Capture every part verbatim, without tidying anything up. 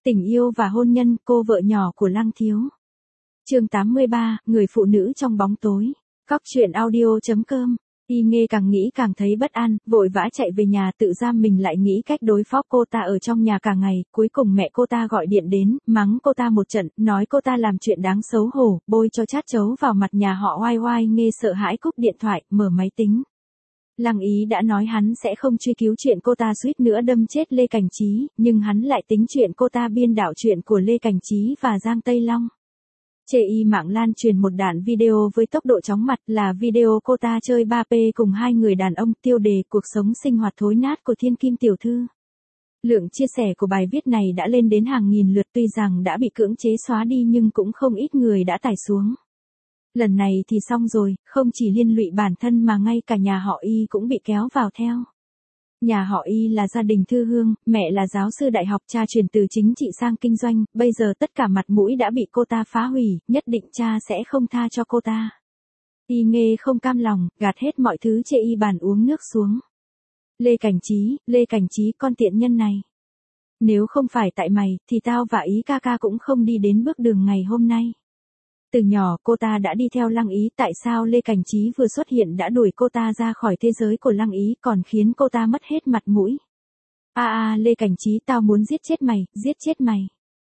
Tình yêu và hôn nhân, cô vợ nhỏ của Lăng Thiếu. Chương tám mươi ba, người phụ nữ trong bóng tối. Cóc truyện audio.com. Y Nghê càng nghĩ càng thấy bất an, vội vã chạy về nhà, tự ra mình lại nghĩ cách đối phó cô ta ở trong nhà cả ngày. Cuối cùng mẹ cô ta gọi điện đến, mắng cô ta một trận, nói cô ta làm chuyện đáng xấu hổ, bôi cho chát chấu vào mặt nhà họ. Oai oai Nghê sợ hãi cúp điện thoại, mở máy tính. Lăng Ý đã nói hắn sẽ không truy cứu chuyện cô ta suýt nữa đâm chết Lê Cảnh Trí, nhưng hắn lại tính chuyện cô ta biên đạo chuyện của Lê Cảnh Trí và Giang Tây Long. Chê y mạng lan truyền một đoạn video với tốc độ chóng mặt, là video cô ta chơi ba P cùng hai người đàn ông, tiêu đề cuộc sống sinh hoạt thối nát của thiên kim tiểu thư. Lượng chia sẻ của bài viết này đã lên đến hàng nghìn lượt, tuy rằng đã bị cưỡng chế xóa đi nhưng cũng không ít người đã tải xuống. Lần này thì xong rồi, không chỉ liên lụy bản thân mà ngay cả nhà họ Y cũng bị kéo vào theo. Nhà họ Y là gia đình thư hương, mẹ là giáo sư đại học, cha chuyển từ chính trị sang kinh doanh, bây giờ tất cả mặt mũi đã bị cô ta phá hủy, nhất định cha sẽ không tha cho cô ta. Y Nghê không cam lòng, gạt hết mọi thứ chê y bàn uống nước xuống. Lê Cảnh Trí, Lê Cảnh Trí, con tiện nhân này. Nếu không phải tại mày, thì tao và Ý ca ca cũng không đi đến bước đường ngày hôm nay. Từ nhỏ cô ta đã đi theo Lăng Ý, tại sao Lê Cảnh Trí vừa xuất hiện đã đuổi cô ta ra khỏi thế giới của Lăng Ý, còn khiến cô ta mất hết mặt mũi. A a Lê Cảnh Trí, tao muốn giết chết mày, giết chết mày.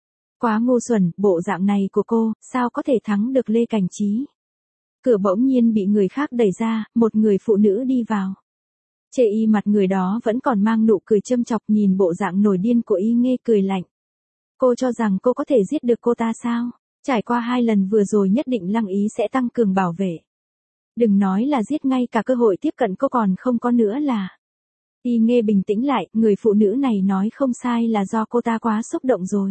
Quá ngu xuẩn, bộ dạng này của cô, sao có thể thắng được Lê Cảnh Trí. Cửa bỗng nhiên bị người khác đẩy ra, một người phụ nữ đi vào. Chê y mặt người đó vẫn còn mang nụ cười châm chọc, nhìn bộ dạng nổi điên của Y Nghê cười lạnh. Cô cho rằng cô có thể giết được cô ta sao? Trải qua hai lần vừa rồi nhất định Lăng Ý sẽ tăng cường bảo vệ. Đừng nói là giết, ngay cả cơ hội tiếp cận cô còn không có nữa là. Y Nghê bình tĩnh lại, người phụ nữ này nói không sai là do cô ta quá xúc động rồi.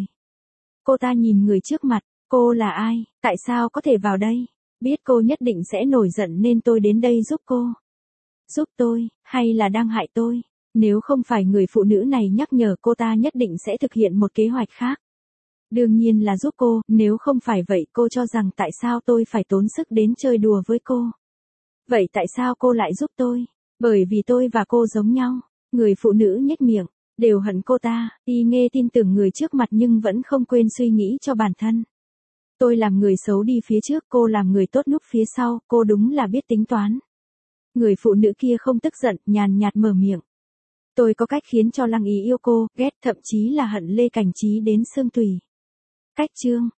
Cô ta nhìn người trước mặt, cô là ai, tại sao có thể vào đây? Biết cô nhất định sẽ nổi giận nên tôi đến đây giúp cô. Giúp tôi, hay là đang hại tôi? Nếu không phải người phụ nữ này nhắc nhở, cô ta nhất định sẽ thực hiện một kế hoạch khác. Đương nhiên là giúp cô, nếu không phải vậy cô cho rằng tại sao tôi phải tốn sức đến chơi đùa với cô. Vậy tại sao cô lại giúp tôi? Bởi vì tôi và cô giống nhau. Người phụ nữ nhếch miệng, đều hận cô ta. Y Nghê tin tưởng người trước mặt nhưng vẫn không quên suy nghĩ cho bản thân. Tôi làm người xấu đi phía trước, cô làm người tốt núp phía sau, cô đúng là biết tính toán. Người phụ nữ kia không tức giận, nhàn nhạt mở miệng. Tôi có cách khiến cho Lăng Ý yêu cô, ghét, thậm chí là hận Lê Cảnh Trí đến xương tủy. Cách chương